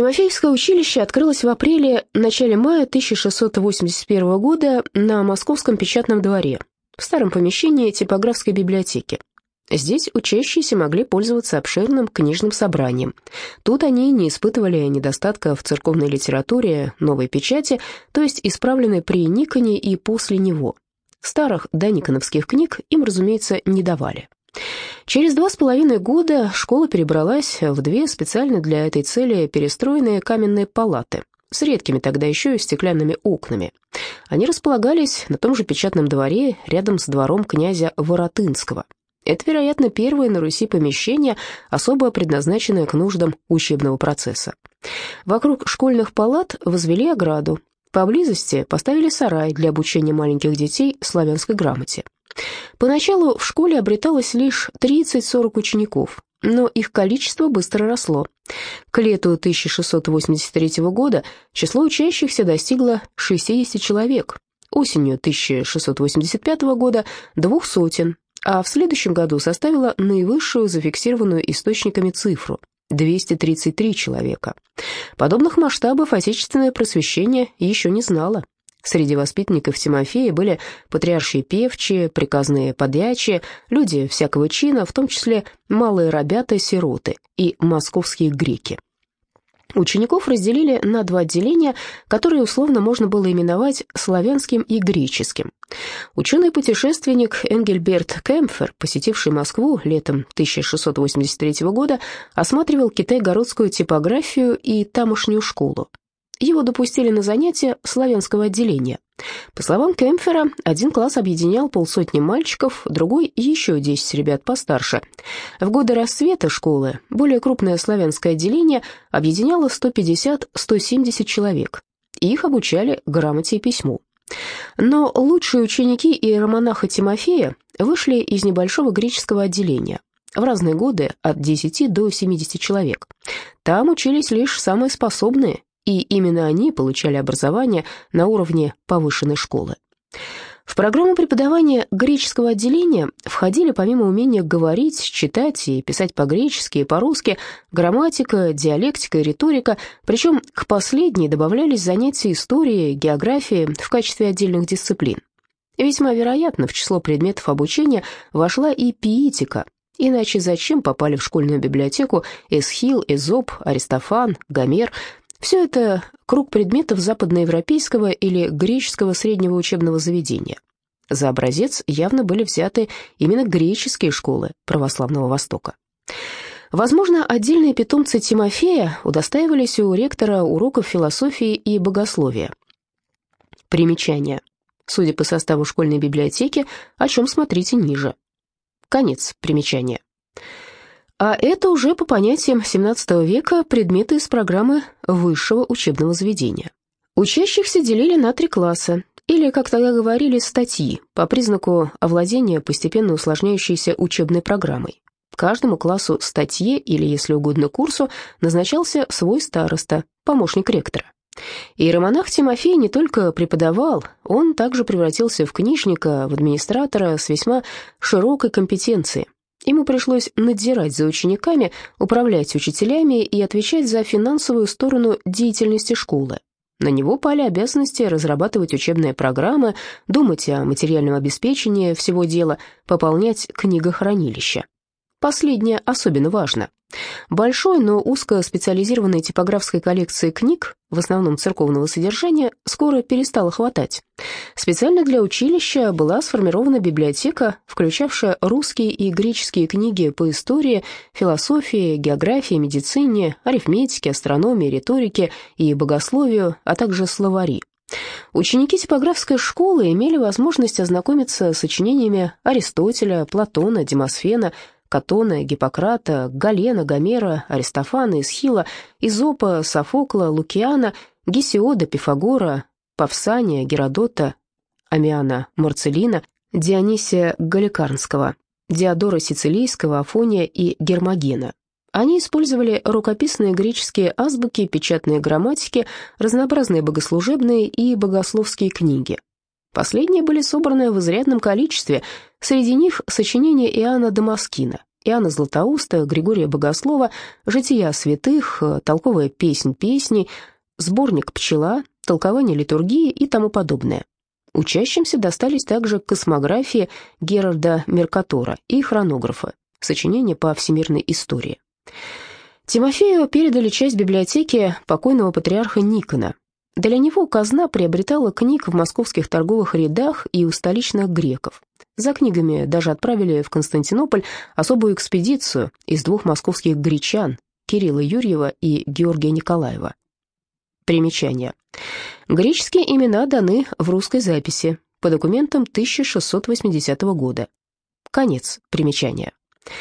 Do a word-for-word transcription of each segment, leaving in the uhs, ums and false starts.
Тимофеевское училище открылось в апреле-начале мая тысяча шестьсот восемьдесят первого года на Московском печатном дворе, в старом помещении типографской библиотеки. Здесь учащиеся могли пользоваться обширным книжным собранием. Тут они не испытывали недостатка в церковной литературе, новой печати, то есть исправленной при Никоне и после него. Старых дониконовских книг им, разумеется, не давали. Через два с половиной года школа перебралась в две специально для этой цели перестроенные каменные палаты с редкими тогда еще стеклянными окнами. Они располагались на том же печатном дворе рядом с двором князя Воротынского. Это, вероятно, первое на Руси помещение, особо предназначенное к нуждам учебного процесса. Вокруг школьных палат возвели ограду. Поблизости поставили сарай для обучения маленьких детей славянской грамоте. Поначалу в школе обреталось лишь тридцать-сорок учеников, но их количество быстро росло. К лету тысяча шестьсот восемьдесят третьего года число учащихся достигло шестьдесят человек, осенью тысяча шестьсот восемьдесят пятого года – двух сотен, а в следующем году составило наивысшую зафиксированную источниками цифру – двести тридцать три человека. Подобных масштабов отечественное просвещение еще не знало. Среди воспитанников Тимофея были патриаршие певчие, приказные подьячие, люди всякого чина, в том числе малые ребята-сироты и московские греки. Учеников разделили на два отделения, которые условно можно было именовать славянским и греческим. Ученый-путешественник Энгельберт Кемпфер, посетивший Москву летом тысяча шестьсот восемьдесят третьего года, осматривал китайгородскую типографию и тамошнюю школу. Его допустили на занятия славянского отделения. По словам Кемпфера, один класс объединял полсотни мальчиков, другой — еще десять ребят постарше. В годы расцвета школы более крупное славянское отделение объединяло сто пятьдесят - сто семьдесят человек, и их обучали грамоте и письму. Но лучшие ученики иеромонаха Тимофея вышли из небольшого греческого отделения. В разные годы от десяти до семидесяти человек. Там учились лишь самые способные, и именно они получали образование на уровне повышенной школы. В программу преподавания греческого отделения входили, помимо умения говорить, читать и писать по-гречески и по-русски, грамматика, диалектика и риторика, причем к последней добавлялись занятия историей, географией в качестве отдельных дисциплин. Весьма вероятно, в число предметов обучения вошла и пиитика, иначе зачем попали в школьную библиотеку Эсхил, Эзоп, Аристофан, Гомер? Все это круг предметов западноевропейского или греческого среднего учебного заведения. За образец явно были взяты именно греческие школы православного Востока. Возможно, отдельные питомцы Тимофея удостаивались у ректора уроков философии и богословия. Примечание. Судя по составу школьной библиотеки, о чем смотрите ниже. Конец примечания. А это уже по понятиям семнадцатого века предметы из программы высшего учебного заведения. Учащихся делили на три класса, или, как тогда говорили, статьи, по признаку овладения постепенно усложняющейся учебной программой. Каждому классу статье, или, если угодно, курсу, назначался свой староста, помощник ректора. Иеромонах Тимофей не только преподавал, он также превратился в книжника, в администратора с весьма широкой компетенцией. Ему пришлось надзирать за учениками, управлять учителями и отвечать за финансовую сторону деятельности школы. На него пали обязанности разрабатывать учебные программы, думать о материальном обеспечении всего дела, пополнять книгохранилище. Последнее особенно важно. Большой, но узкоспециализированной типографской коллекции книг, в основном церковного содержания, скоро перестало хватать. Специально для училища была сформирована библиотека, включавшая русские и греческие книги по истории, философии, географии, медицине, арифметике, астрономии, риторике и богословию, а также словари. Ученики типографской школы имели возможность ознакомиться с сочинениями Аристотеля, Платона, Демосфена, Катона, Гиппократа, Галена, Гомера, Аристофана, Эсхила, Эзопа, Софокла, Лукиана, Гесиода, Пифагора, Павсания, Геродота, Амиана, Марцелина, Дионисия Галикарнского, Диодора Сицилийского, Афония и Гермогена. Они использовали рукописные греческие азбуки, печатные грамматики, разнообразные богослужебные и богословские книги. Последние были собраны в изрядном количестве, среди них сочинения Иоанна Дамаскина, Иоанна Златоуста, Григория Богослова, жития святых, толковая песнь песней, сборник «Пчела», толкование литургии и тому подобное. Учащимся достались также космографии Герарда Меркатора и хронографа, сочинения по всемирной истории. Тимофею передали часть библиотеки покойного патриарха Никона. Для него казна приобретала книг в московских торговых рядах и у столичных греков. За книгами даже отправили в Константинополь особую экспедицию из двух московских гречан, Кирилла Юрьева и Георгия Николаева. Примечание. Греческие имена даны в русской записи по документам тысяча шестьсот восьмидесятого года. Конец примечания.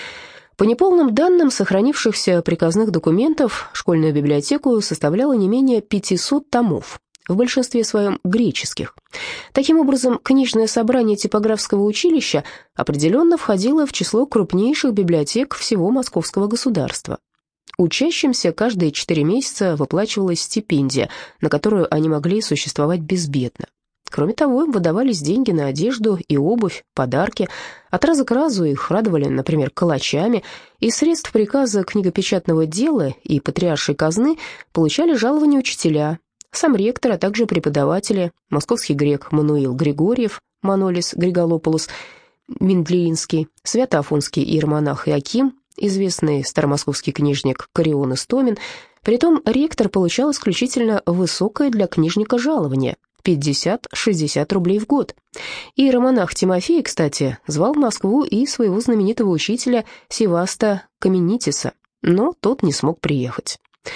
По неполным данным сохранившихся приказных документов, школьную библиотеку составляло не менее пятисот томов, в большинстве своем греческих. Таким образом, книжное собрание типографского училища определенно входило в число крупнейших библиотек всего московского государства. Учащимся каждые четыре месяца выплачивалась стипендия, на которую они могли существовать безбедно. Кроме того, им выдавались деньги на одежду и обувь, подарки. От раза к разу их радовали, например, калачами. Из средств приказа книгопечатного дела и патриаршей казны получали жалования учителя, сам ректор, а также преподаватели, московский грек Мануил Григорьев, Манолис Григолополос, Мендлиинский, свято-афонский иеромонах Иаким, известный старомосковский книжник Карион Истомин. Притом ректор получал исключительно высокое для книжника жалование – пятьдесят-шестьдесят рублей в год. Иеромонах Тимофей, кстати, звал в Москву и своего знаменитого учителя Севаста Каменитиса, но тот не смог приехать.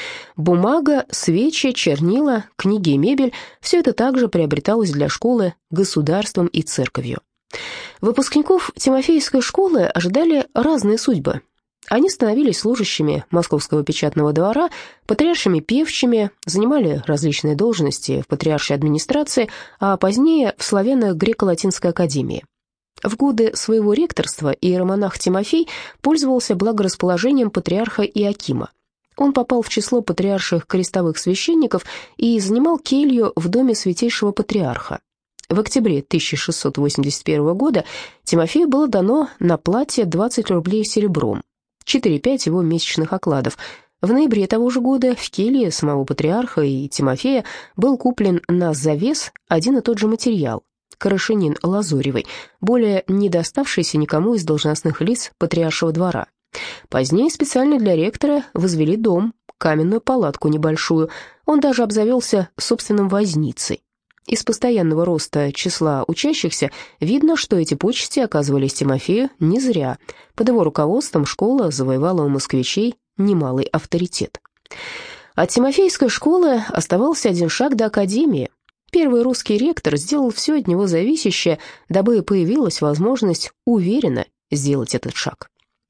Бумага, свечи, чернила, книги и мебель – все это также приобреталось для школы государством и церковью. Выпускников Тимофеевской школы ожидали разные судьбы. Они становились служащими Московского печатного двора, патриаршими певчими, занимали различные должности в патриаршей администрации, а позднее в славяно-греко-латинской академии. В годы своего ректорства иеромонах Тимофей пользовался благорасположением патриарха Иакима. Он попал в число патриарших крестовых священников и занимал келью в доме святейшего патриарха. В октябре тысяча шестьсот восемьдесят первого года Тимофею было дано на платье двадцать рублей серебром, четыре-пять его месячных окладов. В ноябре того же года в келье самого патриарха и Тимофея был куплен на завес один и тот же материал – Карашинин Лазоревый, более не доставшийся никому из должностных лиц патриаршего двора. Позднее специально для ректора возвели дом, каменную палатку небольшую, он даже обзавелся собственным возницей. Из постоянного роста числа учащихся видно, что эти почести оказывались Тимофею не зря. Под его руководством школа завоевала у москвичей немалый авторитет. От Тимофеевской школы оставался один шаг до академии. Первый русский ректор сделал все от него зависящее, дабы появилась возможность уверенно сделать этот шаг.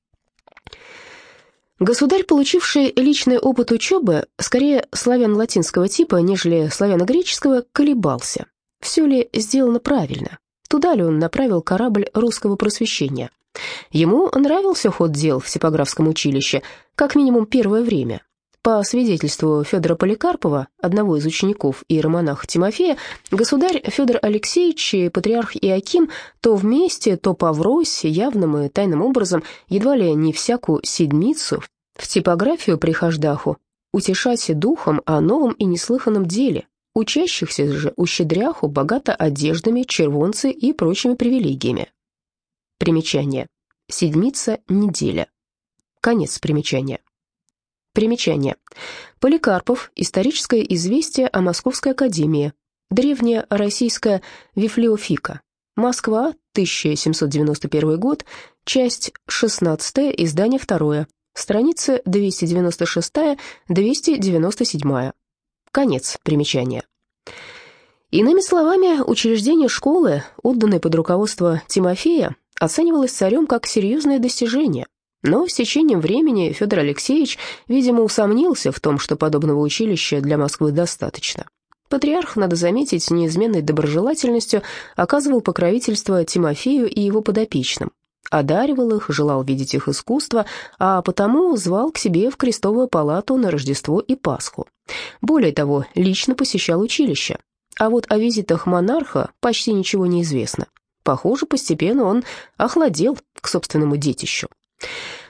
Государь, получивший личный опыт учебы, скорее славяно-латинского типа, нежели славяно-греческого, колебался. Все ли сделано правильно? Туда ли он направил корабль русского просвещения? Ему нравился ход дел в типографском училище, как минимум первое время. По свидетельству Федора Поликарпова, одного из учеников иеромонаха Тимофея, государь Федор Алексеевич и патриарх Иаким то вместе, то поврось, явным и тайным образом, едва ли не всякую седмицу, в типографию прихождаху, утешать духом о новом и неслыханном деле, учащихся же ущедряху богато одеждами, червонцы и прочими привилегиями. Примечание. Седмица – неделя. Конец примечания. Примечание. Поликарпов. Историческое известие о Московской академии. Древняя российская библиофика. Москва, тысяча семьсот девяносто первый год. Часть шестнадцатая, издание второе. Страницы двести девяносто шестая — двести девяносто седьмая. Конец примечания. Иными словами, учреждение школы, отданное под руководство Тимофея, оценивалось царем как серьезное достижение. Но с течением времени Федор Алексеевич, видимо, усомнился в том, что подобного училища для Москвы достаточно. Патриарх, надо заметить, неизменной доброжелательностью оказывал покровительство Тимофею и его подопечным, одаривал их, желал видеть их искусство, а потому звал к себе в крестовую палату на Рождество и Пасху. Более того, лично посещал училище. А вот о визитах монарха почти ничего не известно. Похоже, постепенно он охладел к собственному детищу.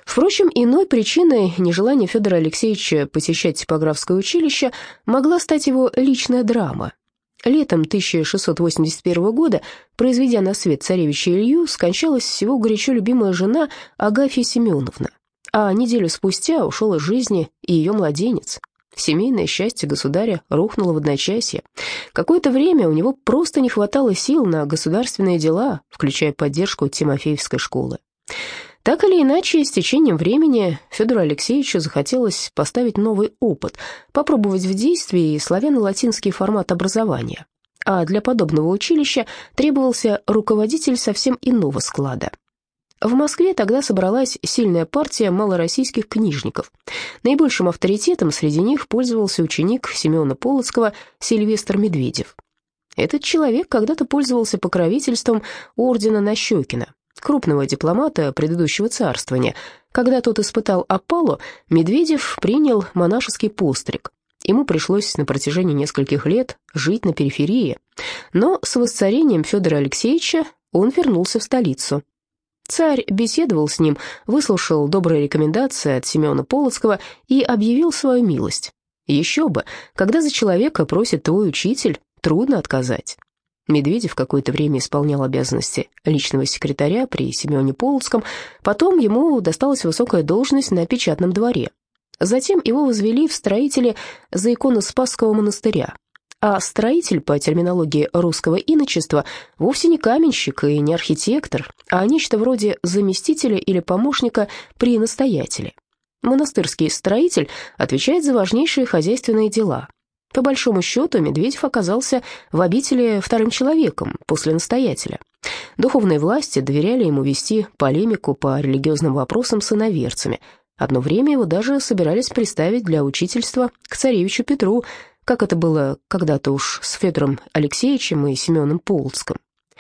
Впрочем, иной причиной нежелания Федора Алексеевича посещать типографское училище могла стать его личная драма. Летом тысяча шестьсот восемьдесят первого года, произведя на свет царевича Илью, скончалась его горячо любимая жена Агафья Семеновна, а неделю спустя ушел из жизни и ее младенец. Семейное счастье государя рухнуло в одночасье. Какое-то время у него просто не хватало сил на государственные дела, включая поддержку Тимофеевской школы. Так или иначе, с течением времени Федору Алексеевичу захотелось поставить новый опыт, попробовать в действии славяно-латинский формат образования. А для подобного училища требовался руководитель совсем иного склада. В Москве тогда собралась сильная партия малороссийских книжников. Наибольшим авторитетом среди них пользовался ученик Семена Полоцкого Сильвестр Медведев. Этот человек когда-то пользовался покровительством ордена Нащекина, крупного дипломата предыдущего царствования. Когда тот испытал опалу, Медведев принял монашеский постриг. Ему пришлось на протяжении нескольких лет жить на периферии. Но с воцарением Федора Алексеевича он вернулся в столицу. Царь беседовал с ним, выслушал добрые рекомендации от Семена Полоцкого и объявил свою милость. Еще бы, когда за человека просит твой учитель, трудно отказать. Медведев какое-то время исполнял обязанности личного секретаря при Семене Полоцком, потом ему досталась высокая должность на печатном дворе. Затем его возвели в строители Заиконо-Спасского монастыря. А строитель, по терминологии русского иночества, вовсе не каменщик и не архитектор, а нечто вроде заместителя или помощника при настоятеле. Монастырский строитель отвечает за важнейшие хозяйственные дела. По большому счету, Медведев оказался в обители вторым человеком после настоятеля. Духовные власти доверяли ему вести полемику по религиозным вопросам с иноверцами. Одно время его даже собирались приставить для учительства к царевичу Петру, как это было когда-то уж с Федором Алексеевичем и Семеном Полоцким.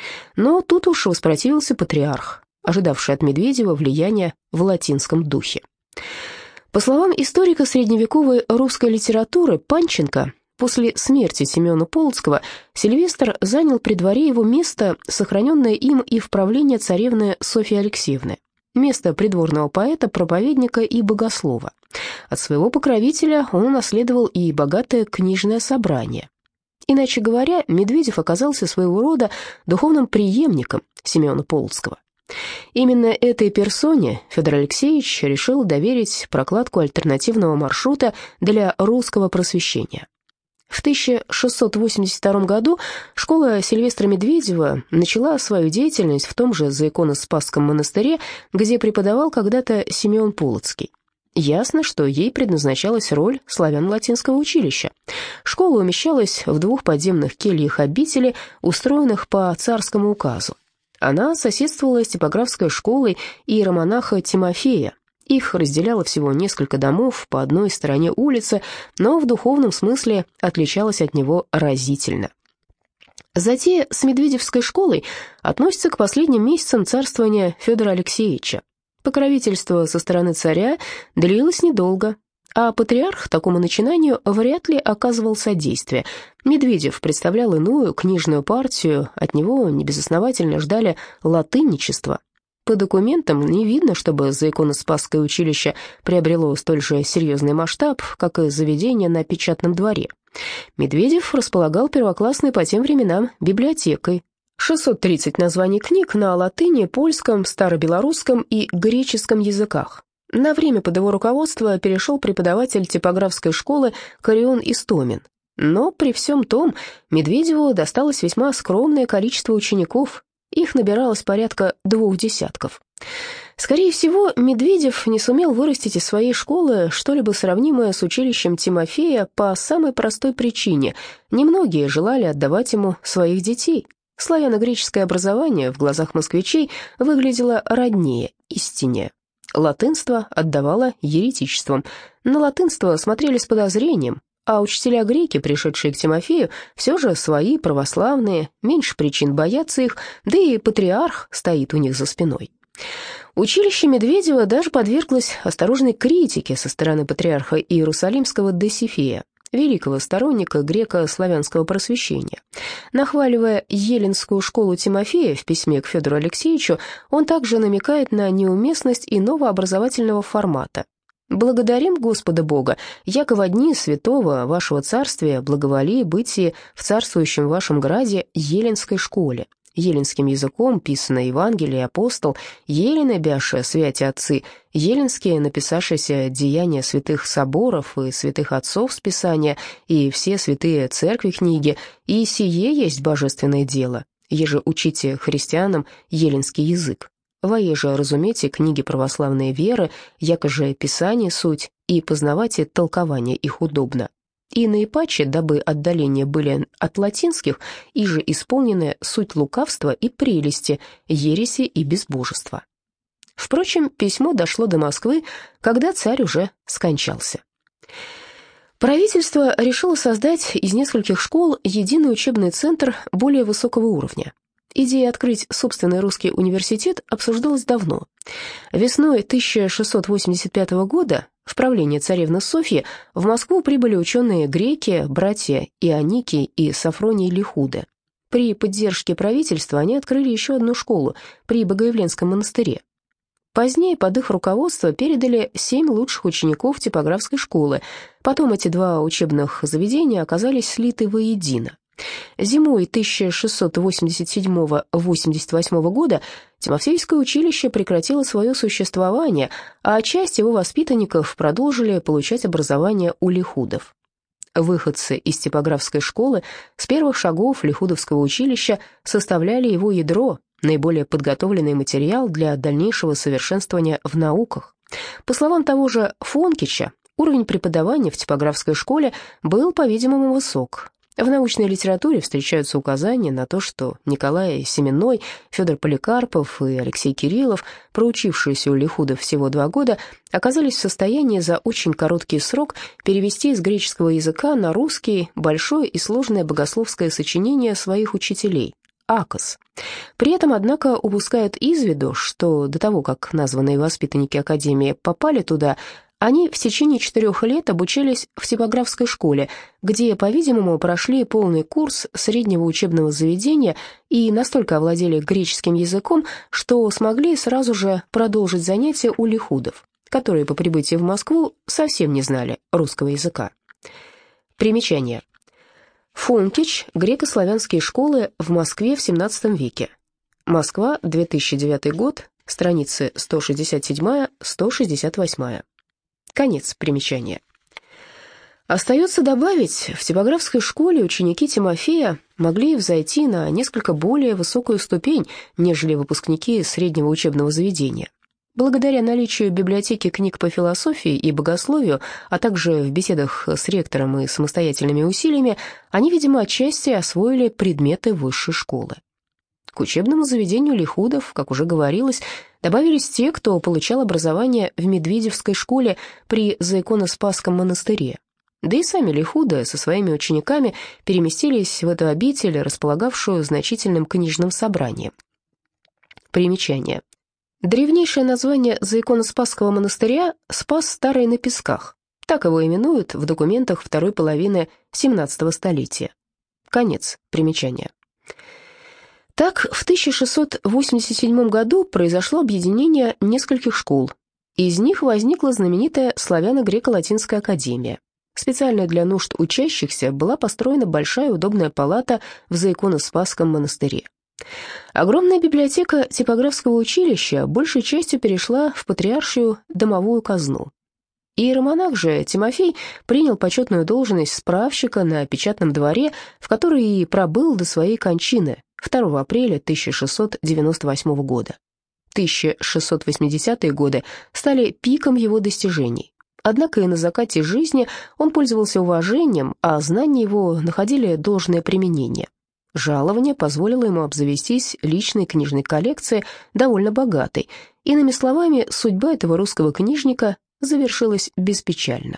Но тут уж воспротивился патриарх, ожидавший от Медведева влияния в латинском духе. По словам историка средневековой русской литературы Панченко, после смерти Семена Полоцкого Сильвестр занял при дворе его место, сохраненное им и в правлении царевны Софьи Алексеевны, место придворного поэта, проповедника и богослова. От своего покровителя он унаследовал и богатое книжное собрание. Иначе говоря, Медведев оказался своего рода духовным преемником Семена Полоцкого. Именно этой персоне Федор Алексеевич решил доверить прокладку альтернативного маршрута для русского просвещения. В тысяча шестьсот восемьдесят втором году школа Сильвестра Медведева начала свою деятельность в том же Заиконо-Спасском монастыре, где преподавал когда-то Семен Полоцкий. Ясно, что ей предназначалась роль славяно-латинского училища. Школа умещалась в двух подземных кельях обители, устроенных по царскому указу. Она соседствовала с типографской школой иеромонаха Тимофея. Их разделяло всего несколько домов по одной стороне улицы, но в духовном смысле отличалась от него разительно. Затея с Медведевской школой относится к последним месяцам царствования Федора Алексеевича. Покровительство со стороны царя длилось недолго, а патриарх такому начинанию вряд ли оказывал содействие. Медведев представлял иную книжную партию, от него небезосновательно ждали латынничества. По документам не видно, чтобы Заиконо-Спасское училище приобрело столь же серьезный масштаб, как и заведение на печатном дворе. Медведев располагал первоклассной по тем временам библиотекой. шестьсот тридцать названий книг на латыни, польском, старобелорусском и греческом языках. На время под его руководство перешел преподаватель типографской школы Карион Истомин. Но при всем том Медведеву досталось весьма скромное количество учеников. Их набиралось порядка двух десятков. Скорее всего, Медведев не сумел вырастить из своей школы что-либо сравнимое с училищем Тимофея по самой простой причине. Немногие желали отдавать ему своих детей. Славяно-греческое образование в глазах москвичей выглядело роднее, истиннее. Латынство отдавало еретичеством. На латынство смотрели с подозрением, а учителя-греки, пришедшие к Тимофею, все же свои, православные, меньше причин бояться их, да и патриарх стоит у них за спиной. Училище Медведева даже подверглось осторожной критике со стороны патриарха Иерусалимского Досифея, великого сторонника греко-славянского просвещения. Нахваливая Еленскую школу Тимофея в письме к Федору Алексеевичу, он также намекает на неуместность иного образовательного формата. «Благодарим Господа Бога, яко во дни святого вашего царствия благоволи бытие в царствующем вашем граде Еленской школе. Еленским языком писано Евангелие апостол, Елена бяше святи отцы, еленские написавшиеся деяния святых соборов и святых отцов с Писания, и все святые церкви книги, и сие есть божественное дело, еже учите христианам еленский язык. Вое же разумейте книги православной веры, яко же Писание суть, и познавайте толкование их удобно. И наипаче, дабы отдаления были от латинских, и же исполнены суть лукавства и прелести, ереси и безбожества». Впрочем, письмо дошло до Москвы, когда царь уже скончался. Правительство решило создать из нескольких школ единый учебный центр более высокого уровня. Идея открыть собственный русский университет обсуждалась давно. Весной тысяча шестьсот восемьдесят пятого года в правление царевны Софьи в Москву прибыли ученые-греки, братья Ионикий и Сафроний Лихуда. При поддержке правительства они открыли еще одну школу при Богоявленском монастыре. Позднее под их руководство передали семь лучших учеников типографской школы. Потом эти два учебных заведения оказались слиты воедино. Зимой тысяча шестьсот восемьдесят седьмого — восемьдесят восьмого года Тимофеевское училище прекратило свое существование, а часть его воспитанников продолжили получать образование у лихудов. Выходцы из типографской школы с первых шагов лихудовского училища составляли его ядро, наиболее подготовленный материал для дальнейшего совершенствования в науках. По словам того же Фонкича, уровень преподавания в типографской школе был, по-видимому, высок. В научной литературе встречаются указания на то, что Николай Семенной, Федор Поликарпов и Алексей Кириллов, проучившиеся у лихудов всего два года, оказались в состоянии за очень короткий срок перевести из греческого языка на русский большое и сложное богословское сочинение своих учителей «Акос». При этом, однако, упускают из виду, что до того, как названные воспитанники Академии попали туда, они в течение четырех лет обучались в типографской школе, где, по-видимому, прошли полный курс среднего учебного заведения и настолько овладели греческим языком, что смогли сразу же продолжить занятия у лихудов, которые по прибытии в Москву совсем не знали русского языка. Примечание. Фонкич. Греко-славянские школы в Москве в семнадцатом веке. Москва, две тысячи девятый год, страницы сто шестьдесят семь — сто шестьдесят восемь. Конец примечания. Остается добавить, в типографской школе ученики Тимофея могли взойти на несколько более высокую ступень, нежели выпускники среднего учебного заведения. Благодаря наличию библиотеки книг по философии и богословию, а также в беседах с ректором и самостоятельными усилиями, они, видимо, отчасти освоили предметы высшей школы. К учебному заведению лихудов, как уже говорилось, добавились те, кто получал образование в Медведевской школе при Заиконоспасском монастыре. Да и сами лихуды со своими учениками переместились в эту обитель, располагавшую значительным книжным собранием. Примечание. Древнейшее название Заиконоспасского монастыря — Спас Старый на Песках. Так его именуют в документах второй половины семнадцатого столетия. Конец примечания. Так, в тысяча шестьсот восемьдесят седьмом году произошло объединение нескольких школ. Из них возникла знаменитая Славяно-Греко-Латинская академия. Специально для нужд учащихся была построена большая удобная палата в Заиконоспасском монастыре. Огромная библиотека типографского училища большей частью перешла в патриаршую домовую казну. Иеромонах же Тимофей принял почетную должность справщика на печатном дворе, в которой и пробыл до своей кончины второго апреля тысяча шестьсот девяносто восьмого года. тысяча шестьсот восьмидесятые годы стали пиком его достижений. Однако и на закате жизни он пользовался уважением, а знания его находили должное применение. Жалование позволило ему обзавестись личной книжной коллекцией, довольно богатой. Иными словами, судьба этого русского книжника завершилась беспечально.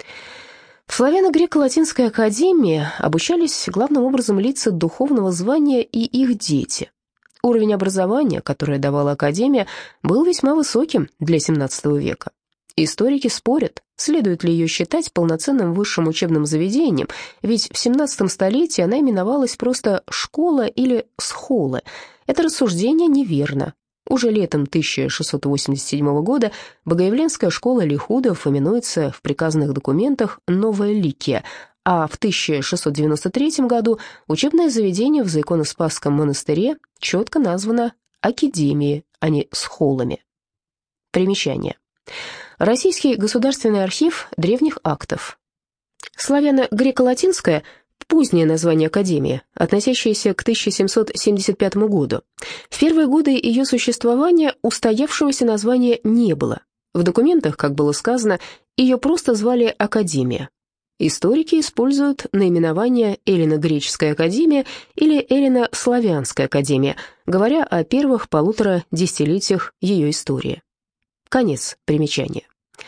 В Славяно-Греко-Латинской академии обучались главным образом лица духовного звания и их дети. Уровень образования, которое давала академия, был весьма высоким для семнадцатого века. Историки спорят, следует ли ее считать полноценным высшим учебным заведением, ведь в семнадцатом столетии она именовалась просто «школа» или «схолы». Это рассуждение неверно. Уже летом тысяча шестьсот восемьдесят седьмого года Богоявленская школа лихудов именуется в приказных документах «Новая Ликия», а в тысяча шестьсот девяносто третьем году учебное заведение в Заиконо-Спасском монастыре четко названо «Академией», а не «схолами». Примечание. Российский государственный архив древних актов. Славяно-греко-латинское – позднее название академии, относящееся к тысяча семьсот семьдесят пятому году. В первые годы ее существования устоявшегося названия не было. В документах, как было сказано, ее просто звали «Академия». Историки используют наименование «Эллино-греческая академия» или «Эллино-славянская академия», говоря о первых полутора десятилетиях ее истории. Конец примечания.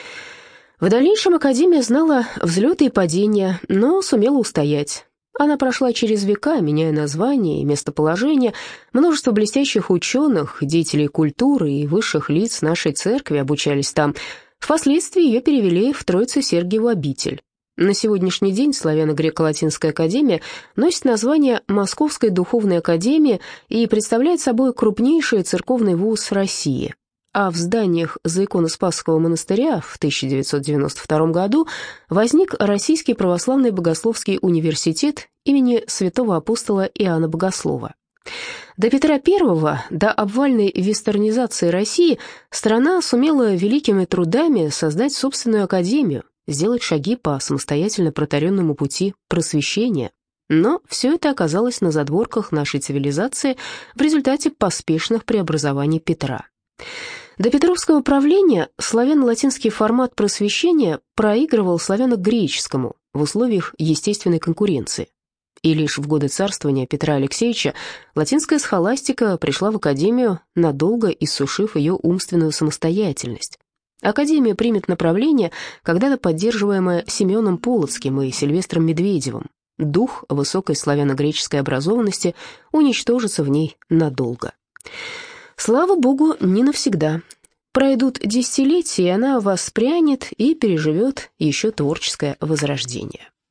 В дальнейшем академия знала взлеты и падения, но сумела устоять. Она прошла через века, меняя название и местоположение. Множество блестящих ученых, деятелей культуры и высших лиц нашей церкви обучались там. Впоследствии ее перевели в Троице-Сергиеву обитель. На сегодняшний день Славяно-греко-латинская академия носит название Московской духовной академии и представляет собой крупнейший церковный вуз России. А в зданиях Заиконо-Спасского монастыря в тысяча девятьсот девяносто втором году возник Российский православный богословский университет имени святого апостола Иоанна Богослова. До Петра Первого, до обвальной вестернизации России, страна сумела великими трудами создать собственную академию, сделать шаги по самостоятельно протаренному пути просвещения. Но все это оказалось на задворках нашей цивилизации в результате поспешных преобразований Петра. До петровского правления славяно-латинский формат просвещения проигрывал славяно-греческому в условиях естественной конкуренции. И лишь в годы царствования Петра Алексеевича латинская схоластика пришла в академию, надолго иссушив ее умственную самостоятельность. Академия примет направление, когда-то поддерживаемое Семеном Полоцким и Сильвестром Медведевым. Дух высокой славяно-греческой образованности уничтожится в ней надолго. Слава Богу, не навсегда. Пройдут десятилетия, и она воспрянет и переживет еще творческое возрождение.